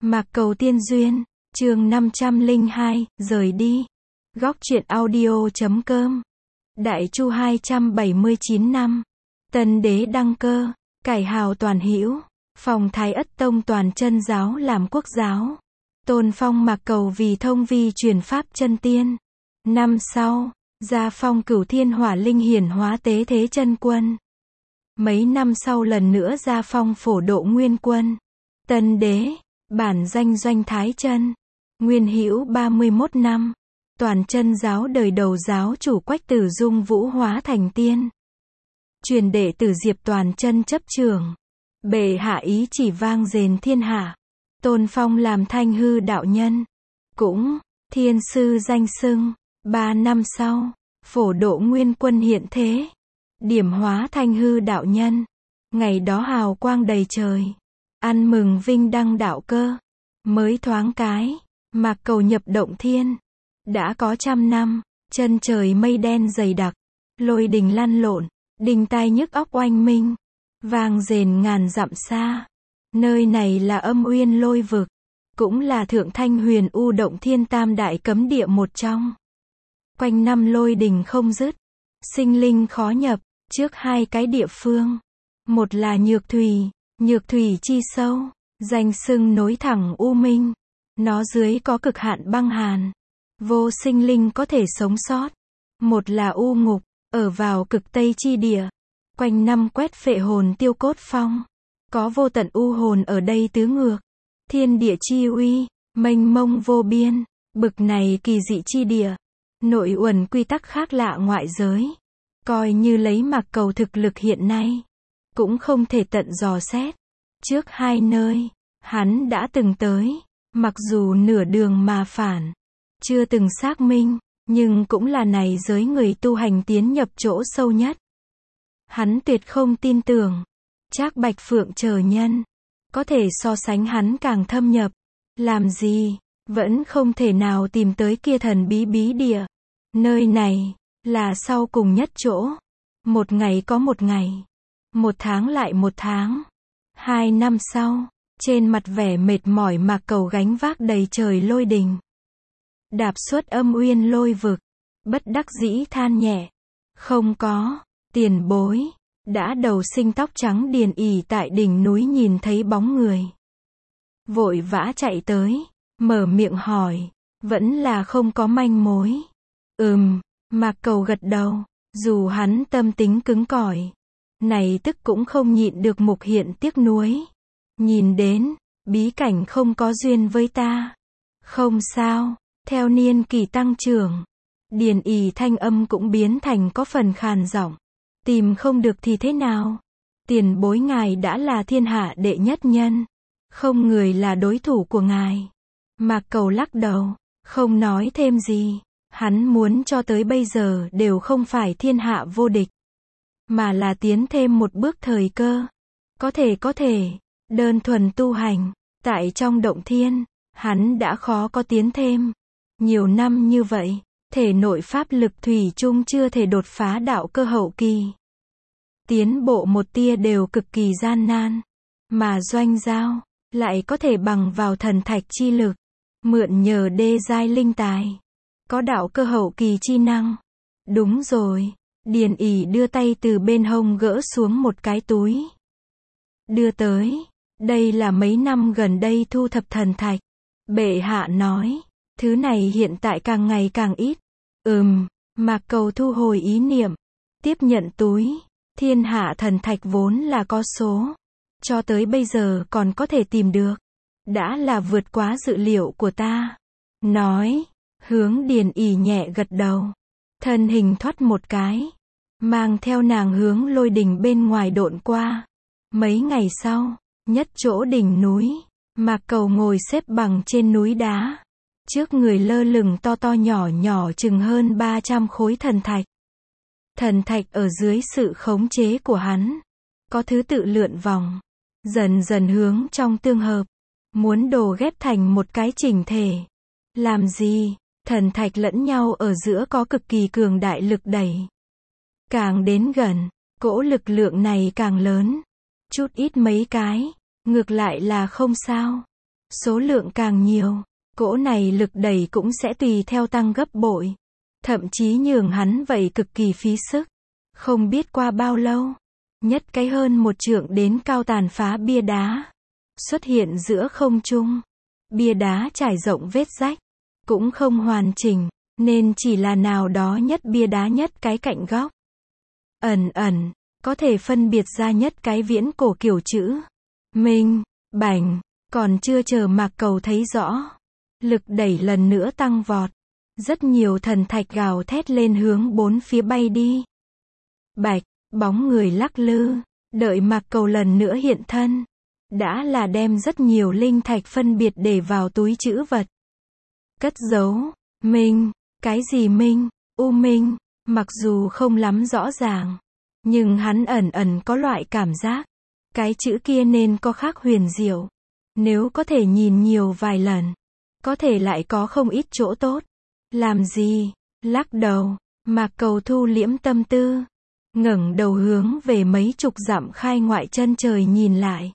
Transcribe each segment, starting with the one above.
Mạc Cầu Tiên Duyên, chương 502, rời đi. Góc truyện audio.com. Đại Chu 279 năm. Tân đế đăng cơ, cải hào toàn hữu, phong Thái Ất Tông toàn chân giáo làm quốc giáo. Tôn phong Mạc Cầu vì thông vi truyền pháp chân tiên. Năm sau, gia phong Cửu Thiên Hỏa Linh hiển hóa tế thế chân quân. Mấy năm sau lần nữa gia phong Phổ Độ Nguyên Quân. Tân đế, bản danh Doanh Thái Chân. Nguyên hữu 31 năm. Toàn chân giáo đời đầu giáo chủ Quách Tử Dung vũ hóa thành tiên. Truyền đệ tử Diệp Toàn Chân chấp trưởng. Bệ hạ ý chỉ vang dền thiên hạ. Tôn phong làm Thanh Hư đạo nhân. Cũng, thiên sư danh xưng. 3 năm sau, Phổ Độ Nguyên Quân hiện thế. Điểm hóa Thanh Hư đạo nhân. Ngày đó hào quang đầy trời. Ăn mừng vinh đăng đạo cơ. Mới thoáng cái, Mạc Cầu nhập động thiên. Đã có 100 năm, chân trời mây đen dày đặc. Lôi đình lăn lộn, đình tai nhức óc oanh minh. Vang dền ngàn dặm xa. Nơi này là Âm Uyên Lôi Vực. Cũng là Thượng Thanh Huyền U Động Thiên tam đại cấm địa một trong. Quanh năm lôi đình không dứt. Sinh linh khó nhập, trước hai cái địa phương. Một là Nhược Thủy chi sâu, danh xưng nối thẳng U Minh. Nó dưới có cực hạn băng hàn. Vô sinh linh có thể sống sót. Một là U Ngục, ở vào cực Tây chi địa. Quanh năm quét phệ hồn tiêu cốt phong. Có vô tận u hồn ở đây tứ ngược. Thiên địa chi uy, mênh mông vô biên. Bực này kỳ dị chi địa. Nội uẩn quy tắc khác lạ ngoại giới. Coi như lấy Mạc Cầu thực lực hiện nay. Cũng không thể tận dò xét. Trước hai nơi, hắn đã từng tới. Mặc dù nửa đường mà phản. Chưa từng xác minh. Nhưng cũng là này giới người tu hành tiến nhập chỗ sâu nhất. Hắn tuyệt không tin tưởng. Trác Bạch Phượng chờ nhân. Có thể so sánh hắn càng thâm nhập. Làm gì, vẫn không thể nào tìm tới kia thần bí bí địa. Nơi này, là sau cùng nhất chỗ. Một ngày có một ngày. Một tháng lại một tháng. 2 năm sau, trên mặt vẻ mệt mỏi Mạc Cầu gánh vác đầy trời lôi đình. Đạp xuất Âm Uyên Lôi Vực. Bất đắc dĩ than nhẹ. Không có, tiền bối. Đã đầu sinh tóc trắng Điền ỉ tại đỉnh núi nhìn thấy bóng người. Vội vã chạy tới. Mở miệng hỏi. Vẫn là không có manh mối. Mạc Cầu gật đầu. Dù hắn tâm tính cứng cỏi. Này tức cũng không nhịn được mục hiện tiếc nuối. Nhìn đến, bí cảnh không có duyên với ta. Không sao, theo niên kỳ tăng trưởng. Điền ỉ thanh âm cũng biến thành có phần khàn giọng. Tìm không được thì thế nào? Tiền bối ngài đã là thiên hạ đệ nhất nhân. Không người là đối thủ của ngài. Mạc Cầu lắc đầu, không nói thêm gì. Hắn muốn cho tới bây giờ đều không phải thiên hạ vô địch. Mà là tiến thêm một bước thời cơ. Có thể, đơn thuần tu hành. Tại trong động thiên, hắn đã khó có tiến thêm. Nhiều năm như vậy, thể nội pháp lực thủy chung chưa thể đột phá đạo cơ hậu kỳ. Tiến bộ một tia đều cực kỳ gian nan. Mà Doanh Giao, lại có thể bằng vào thần thạch chi lực. Mượn nhờ đê giai linh tài. Có đạo cơ hậu kỳ chi năng. Đúng rồi. Điền ỉ đưa tay từ bên hông gỡ xuống một cái túi. Đưa tới. Đây là mấy năm gần đây thu thập thần thạch. Bệ hạ nói. Thứ này hiện tại càng ngày càng ít. Mạc Cầu thu hồi ý niệm. Tiếp nhận túi. Thiên hạ thần thạch vốn là có số. Cho tới bây giờ còn có thể tìm được. Đã là vượt quá dự liệu của ta. Nói. Hướng Điền ỉ nhẹ gật đầu. Thân hình thoát một cái. Mang theo nàng hướng lôi đỉnh bên ngoài độn qua. Mấy ngày sau, nhất chỗ đỉnh núi. Mạc Cầu ngồi xếp bằng trên núi đá. Trước người lơ lửng to to nhỏ nhỏ chừng hơn 300 khối thần thạch. Thần thạch ở dưới sự khống chế của hắn. Có thứ tự lượn vòng. Dần dần hướng trong tương hợp. Muốn đổ ghép thành một cái chỉnh thể. Làm gì? Thần thạch lẫn nhau ở giữa có cực kỳ cường đại lực đẩy. Càng đến gần, cỗ lực lượng này càng lớn. Chút ít mấy cái, ngược lại là không sao. Số lượng càng nhiều, cỗ này lực đẩy cũng sẽ tùy theo tăng gấp bội. Thậm chí nhường hắn vậy cực kỳ phí sức. Không biết qua bao lâu, nhất cái hơn 1 trượng đến cao tàn phá bia đá xuất hiện giữa không trung. Bia đá trải rộng vết rách, cũng không hoàn chỉnh, nên chỉ là nào đó nhất bia đá nhất cái cạnh góc. Ẩn ẩn, có thể phân biệt ra nhất cái viễn cổ kiểu chữ Minh, Bảnh, còn chưa chờ Mạc Cầu thấy rõ. Lực đẩy lần nữa tăng vọt. Rất nhiều thần thạch gào thét lên hướng bốn phía bay đi. Bạch, bóng người lắc lư, đợi Mạc Cầu lần nữa hiện thân. Đã là đem rất nhiều linh thạch phân biệt để vào túi trữ vật. Cất giấu, Minh, cái gì Minh, U Minh, mặc dù không lắm rõ ràng. Nhưng hắn ẩn ẩn có loại cảm giác. Cái chữ kia nên có khác huyền diệu. Nếu có thể nhìn nhiều vài lần, có thể lại có không ít chỗ tốt. Làm gì? Lắc đầu, Mạc Cầu thu liễm tâm tư. Ngẩng đầu hướng về mấy chục dặm khai ngoại chân trời nhìn lại.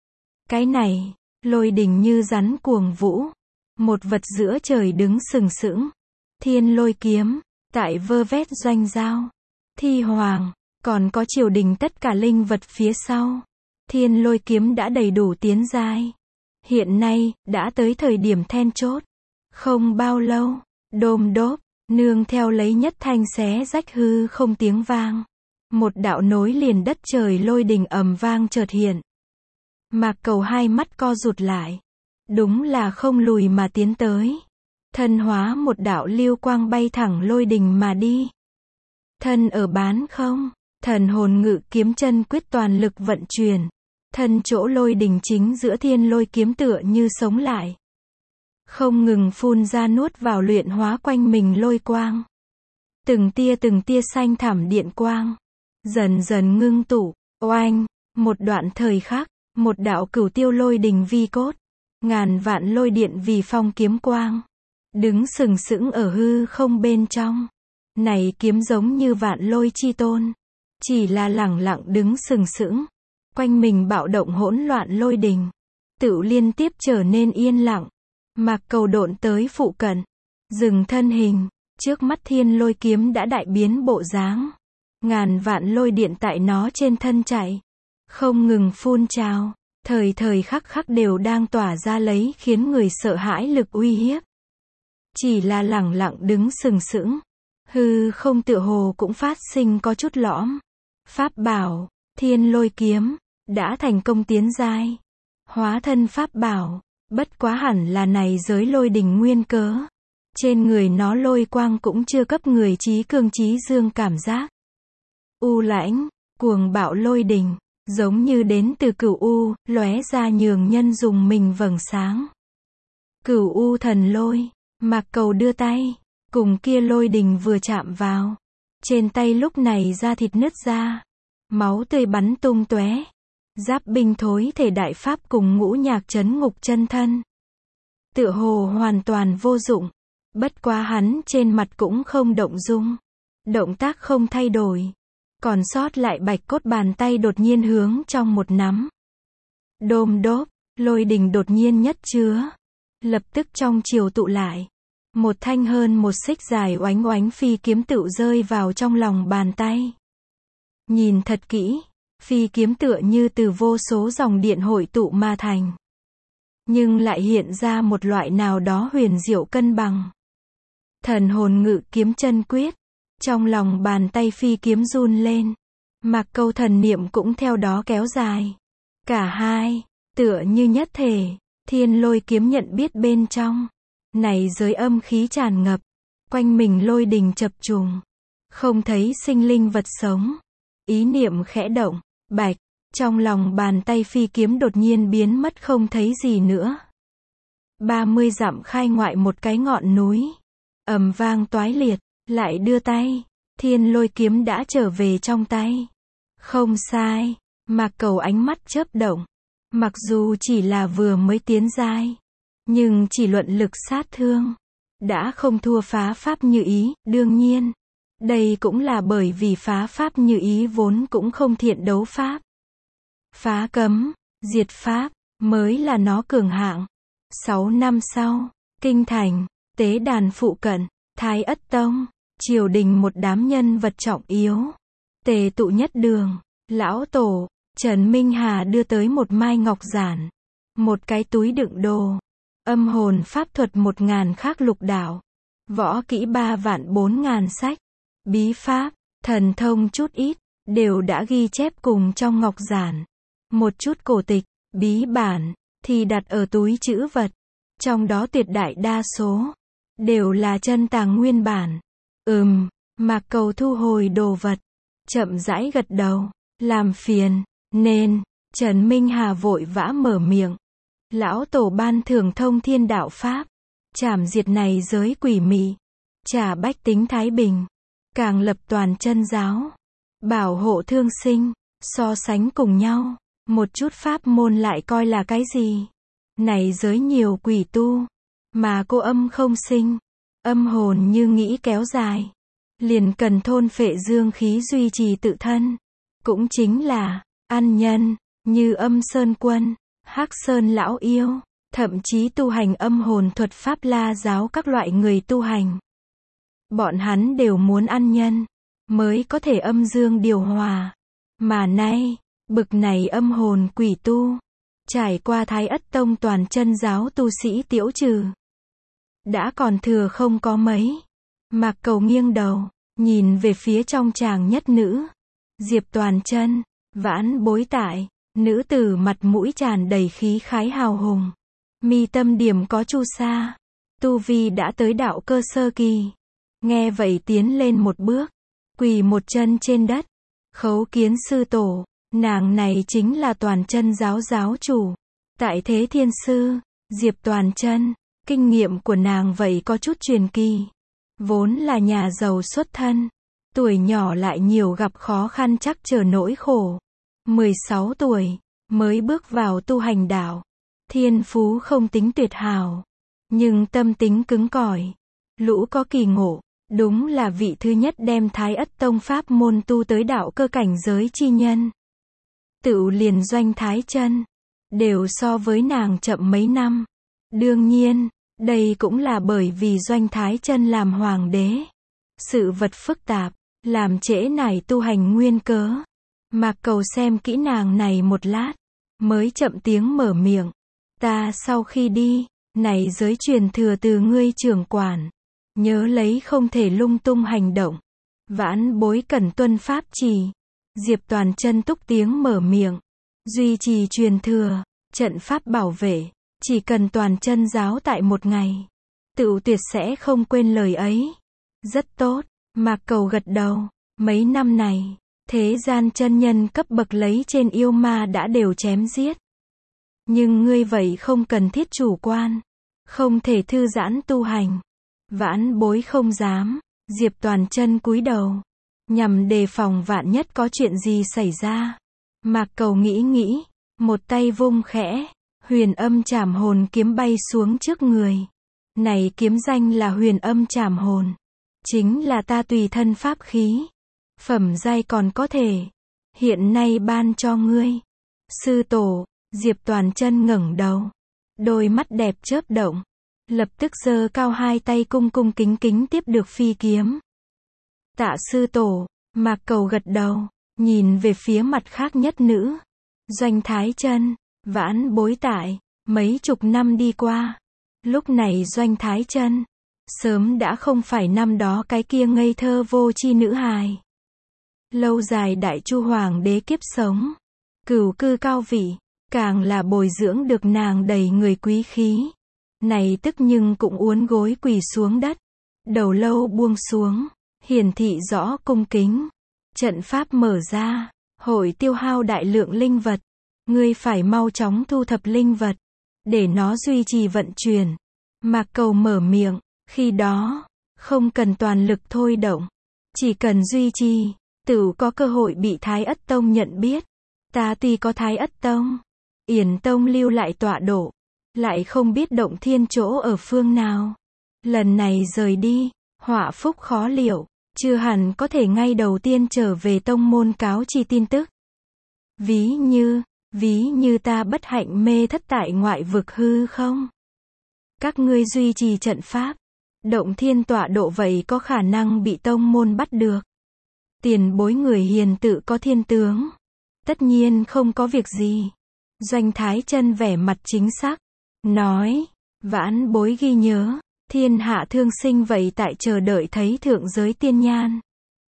Cái này, lôi đình như rắn cuồng vũ. Một vật giữa trời đứng sừng sững. Thiên lôi kiếm, tại vơ vét doanh giao. Thi hoàng, còn có triều đình tất cả linh vật phía sau. Thiên lôi kiếm đã đầy đủ tiến giai. Hiện nay, đã tới thời điểm then chốt. Không bao lâu, đôm đốp, nương theo lấy nhất thanh xé rách hư không tiếng vang. Một đạo nối liền đất trời lôi đình ầm vang chợt hiện. Mạc Cầu hai mắt co rụt lại. Đúng là không lùi mà tiến tới. Thân hóa một đạo lưu quang bay thẳng lôi đình mà đi. Thân ở bán không, thần hồn ngự kiếm chân quyết toàn lực vận chuyển. Thân chỗ lôi đình chính giữa thiên lôi kiếm tựa như sống lại. Không ngừng phun ra nuốt vào luyện hóa quanh mình lôi quang. Từng tia xanh thẳm điện quang. Dần dần ngưng tụ, oanh, một đoạn thời khắc, một đạo cửu tiêu lôi đình vi cốt. Ngàn vạn lôi điện vì phong kiếm quang. Đứng sừng sững ở hư không bên trong. Này kiếm giống như vạn lôi chi tôn. Chỉ là lẳng lặng đứng sừng sững. Quanh mình bạo động hỗn loạn lôi đình. Tự liên tiếp trở nên yên lặng. Mạc Cầu độn tới phụ cận. Dừng thân hình. Trước mắt thiên lôi kiếm đã đại biến bộ dáng. Ngàn vạn lôi điện tại nó trên thân chạy. Không ngừng phun trào. Thời khắc khắc đều đang tỏa ra lấy khiến người sợ hãi lực uy hiếp. Chỉ là lẳng lặng đứng sừng sững. Hư không tựa hồ cũng phát sinh có chút lõm. Pháp bảo, thiên lôi kiếm, đã thành công tiến giai. Hóa thân pháp bảo, bất quá hẳn là này giới lôi đình nguyên cớ. Trên người nó lôi quang cũng chưa cấp người trí cương trí dương cảm giác. U lãnh, cuồng bạo lôi đình, giống như đến từ cửu u, lóe ra nhường nhân dùng mình vầng sáng. Cửu u thần lôi, Mạc Cầu đưa tay, cùng kia lôi đình vừa chạm vào. Trên tay lúc này da thịt nứt ra, máu tươi bắn tung tóe. Giáp binh thối thể đại pháp cùng ngũ nhạc trấn ngục chân thân. Tựa hồ hoàn toàn vô dụng. Bất quá hắn trên mặt cũng không động dung. Động tác không thay đổi. Còn sót lại bạch cốt bàn tay đột nhiên hướng trong một nắm. Đôm đốp, lôi đình đột nhiên nhất chứa. Lập tức trong chiều tụ lại. Một thanh hơn một xích dài oánh oánh phi kiếm tựu rơi vào trong lòng bàn tay. Nhìn thật kỹ, phi kiếm tựa như từ vô số dòng điện hội tụ mà thành. Nhưng lại hiện ra một loại nào đó huyền diệu cân bằng. Thần hồn ngự kiếm chân quyết. Trong lòng bàn tay phi kiếm run lên. Mạc Cầu thần niệm cũng theo đó kéo dài. Cả hai, tựa như nhất thể, thiên lôi kiếm nhận biết bên trong. Này giới âm khí tràn ngập. Quanh mình lôi đình chập trùng. Không thấy sinh linh vật sống. Ý niệm khẽ động, bạch. Trong lòng bàn tay phi kiếm đột nhiên biến mất không thấy gì nữa. 30 dặm khai ngoại một cái ngọn núi. Ầm vang toái liệt. Lại đưa tay, thiên lôi kiếm đã trở về trong tay. Không sai, Mạc Cầu ánh mắt chớp động. Mặc dù chỉ là vừa mới tiến giai, nhưng chỉ luận lực sát thương, đã không thua phá pháp như ý, đương nhiên. Đây cũng là bởi vì phá pháp như ý vốn cũng không thiện đấu pháp. Phá cấm, diệt pháp, mới là nó cường hạng. 6 năm sau, kinh thành, tế đàn phụ cận, Thái Ất Tông, triều đình một đám nhân vật trọng yếu. Tề tụ nhất đường, lão tổ, Trần Minh Hà đưa tới một mai ngọc giản, một cái túi đựng đồ, âm hồn pháp thuật 1000 khác lục đạo, võ kỹ 34000 sách, bí pháp, thần thông chút ít, đều đã ghi chép cùng trong ngọc giản. Một chút cổ tịch, bí bản, thì đặt ở túi trữ vật, trong đó tuyệt đại đa số, đều là chân tàng nguyên bản. Mạc Cầu thu hồi đồ vật, chậm rãi gật đầu, làm phiền, nên, Trần Minh Hà vội vã mở miệng. Lão tổ ban thưởng thông thiên đạo pháp, trảm diệt này giới quỷ mị, trả bách tính thái bình, càng lập toàn chân giáo, bảo hộ thương sinh, so sánh cùng nhau, một chút pháp môn lại coi là cái gì? Này giới nhiều quỷ tu, mà cô âm không sinh, âm hồn như nghĩ kéo dài, liền cần thôn phệ dương khí duy trì tự thân, cũng chính là ăn nhân, như Âm Sơn Quân, Hắc Sơn lão yêu, thậm chí tu hành âm hồn thuật pháp La giáo các loại người tu hành. Bọn hắn đều muốn ăn nhân, mới có thể âm dương điều hòa. Mà nay, bực này âm hồn quỷ tu, trải qua Thái Ất Tông toàn chân giáo tu sĩ tiễu trừ, đã còn thừa không có mấy. Mạc Cầu nghiêng đầu, nhìn về phía trong tràng nhất nữ, Diệp Toàn Chân, vãn bối tại, nữ tử mặt mũi tràn đầy khí khái hào hùng, mi tâm điểm có chu sa, tu vi đã tới đạo cơ sơ kỳ. Nghe vậy tiến lên một bước, quỳ một chân trên đất, khấu kiến sư tổ. Nàng này chính là toàn chân giáo giáo chủ, tại thế thiên sư, Diệp Toàn Chân. Kinh nghiệm của nàng vậy có chút truyền kỳ, vốn là nhà giàu xuất thân, tuổi nhỏ lại nhiều gặp khó khăn trắc trở nỗi khổ. 16 tuổi, mới bước vào tu hành đạo, thiên phú không tính tuyệt hảo, nhưng tâm tính cứng cỏi, lũ có kỳ ngộ, đúng là vị thứ nhất đem Thái Ất Tông pháp môn tu tới đạo cơ cảnh giới chi nhân. Tựu liền Doanh Thái Chân, đều so với nàng chậm mấy năm. Đương nhiên, đây cũng là bởi vì Doanh Thái Chân làm hoàng đế, sự vật phức tạp, làm trễ nải tu hành nguyên cớ. Mạc Cầu xem kỹ nàng này một lát, mới chậm tiếng mở miệng. Ta sau khi đi, này giới truyền thừa từ ngươi trưởng quản, nhớ lấy không thể lung tung hành động, vãn bối cần tuân pháp trì. Diệp Toàn Chân túc tiếng mở miệng, duy trì truyền thừa, trận pháp bảo vệ, chỉ cần toàn chân giáo tại một ngày, tựu tuyệt sẽ không quên lời ấy. Rất tốt, Mạc Cầu gật đầu, mấy năm này, thế gian chân nhân cấp bậc lấy trên yêu ma đã đều chém giết. Nhưng ngươi vậy không cần thiết chủ quan, không thể thư giãn tu hành. Vãn bối không dám. Diệp Toàn Chân cúi đầu, nhằm đề phòng vạn nhất có chuyện gì xảy ra. Mạc Cầu nghĩ, một tay vung khẽ, Huyền Âm Trảm Hồn kiếm bay xuống trước người. Này kiếm danh là Huyền Âm Trảm Hồn, chính là ta tùy thân pháp khí, phẩm giai còn có thể, hiện nay ban cho ngươi. Sư tổ. Diệp Toàn Chân ngẩng đầu, đôi mắt đẹp chớp động, lập tức giơ cao hai tay cung cung kính kính tiếp được phi kiếm. Tạ sư tổ. Mạc Cầu gật đầu, nhìn về phía mặt khác nhất nữ, Doanh Thái Chân. Vãn bối tại, mấy chục năm đi qua, lúc này Doanh Thái Chân sớm đã không phải năm đó cái kia ngây thơ vô tri nữ hài. Lâu dài Đại Chu hoàng đế kiếp sống, cửu cư cao vị, càng là bồi dưỡng được nàng đầy người quý khí. Này tức nhưng cũng uốn gối quỳ xuống đất, đầu lâu buông xuống, hiển thị rõ cung kính. Trận pháp mở ra, hội tiêu hao đại lượng linh vật, ngươi phải mau chóng thu thập linh vật, để nó duy trì vận chuyển. Mạc Cầu mở miệng, khi đó, không cần toàn lực thôi động, chỉ cần duy trì, tựu có cơ hội bị Thái Ất Tông nhận biết. Ta tuy có Thái Ất Tông, Yển Tông lưu lại tọa độ, lại không biết động thiên chỗ ở phương nào. Lần này rời đi, họa phúc khó liệu, chưa hẳn có thể ngay đầu tiên trở về tông môn cáo chi tin tức. Ví như ta bất hạnh mê thất tại ngoại vực hư không? Các ngươi duy trì trận pháp. Động thiên tọa độ vậy có khả năng bị tông môn bắt được. Tiền bối người hiền tự có thiên tướng. Tất nhiên không có việc gì. Doanh Thái Chân vẻ mặt chính xác. Nói. Vãn bối ghi nhớ. Thiên hạ thương sinh vậy tại chờ đợi thấy thượng giới tiên nhan.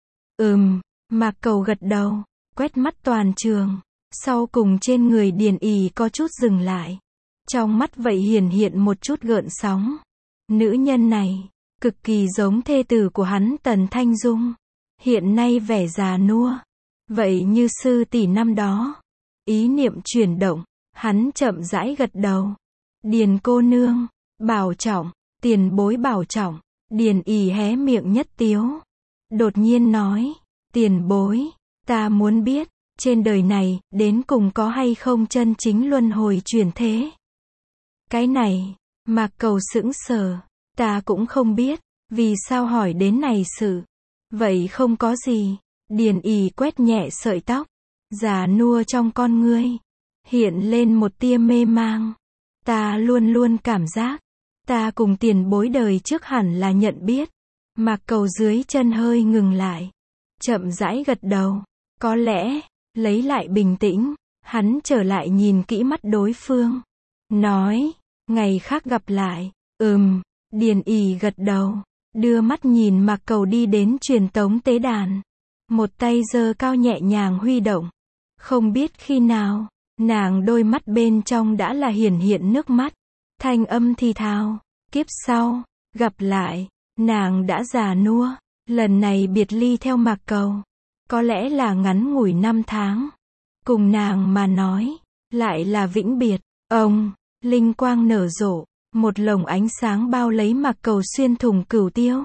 Mạc Cầu gật đầu. Quét mắt toàn trường. Sau cùng trên người Điền Ỷ có chút dừng lại. Trong mắt vậy hiện một chút gợn sóng. Nữ nhân này. Cực kỳ giống thê tử của hắn Tần Thanh Dung. Hiện nay vẻ già nua. Vậy như sư tỷ năm đó. Ý niệm chuyển động. Hắn chậm rãi gật đầu. Điền cô nương. Bảo trọng. Tiền bối bảo trọng. Điền Ỷ hé miệng nhất tiếu. Đột nhiên nói. Tiền bối. Ta muốn biết. Trên đời này, đến cùng có hay không chân chính luân hồi chuyển thế. Cái này. Mạc Cầu sững sờ. Ta cũng không biết. Vì sao hỏi đến này sự. Vậy không có gì. Điền Ỷ quét nhẹ sợi tóc. Già nua trong con ngươi. Hiện lên một tia mê mang. Ta luôn luôn cảm giác. Ta cùng tiền bối đời trước hẳn là nhận biết. Mạc Cầu dưới chân hơi ngừng lại. Chậm rãi gật đầu. Có lẽ. Lấy lại bình tĩnh. Hắn trở lại nhìn kỹ mắt đối phương. Nói. Ngày khác gặp lại. Điền Ỷ gật đầu. Đưa mắt nhìn Mạc Cầu đi đến truyền tống tế đàn. Một tay giơ cao nhẹ nhàng huy động. Không biết khi nào. Nàng đôi mắt bên trong đã là hiện nước mắt. Thanh âm thì thào. Kiếp sau. Gặp lại. Nàng đã già nua. Lần này biệt ly theo Mạc Cầu. Có lẽ là ngắn ngủi 5 tháng. Cùng nàng mà nói. Lại là vĩnh biệt. Linh quang nở rộ. Một lồng ánh sáng bao lấy Mạc Cầu xuyên thủng cửu tiêu.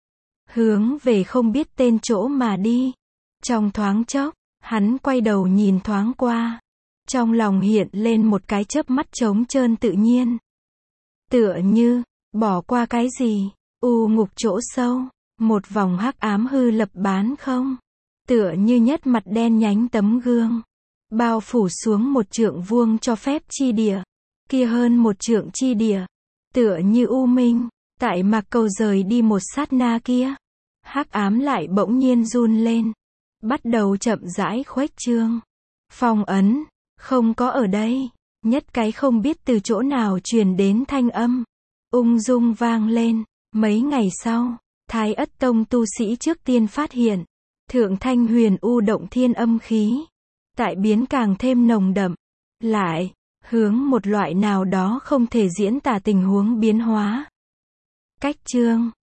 Hướng về không biết tên chỗ mà đi. Trong thoáng chốc. Hắn quay đầu nhìn thoáng qua. Trong lòng hiện lên một cái chớp mắt trống trơn tự nhiên. Tựa như. Bỏ qua cái gì. U ngục chỗ sâu. Một vòng hắc ám hư lập bán không. Tựa như nhất mặt đen nhánh tấm gương. Bao phủ xuống một trượng vuông cho phép chi địa. Kia hơn một trượng chi địa. Tựa như u minh. Tại Mạc Cầu rời đi một sát na kia. Hắc ám lại bỗng nhiên run lên. Bắt đầu chậm rãi khuếch trương. Phong ấn. Không có ở đây. Nhất cái không biết từ chỗ nào truyền đến thanh âm. Ung dung vang lên. Mấy ngày sau. Thái Ất Tông tu sĩ trước tiên phát hiện. Thượng Thanh Huyền U động thiên âm khí. Tại biến càng thêm nồng đậm. Lại. Hướng một loại nào đó không thể diễn tả tình huống biến hóa. Cách chương.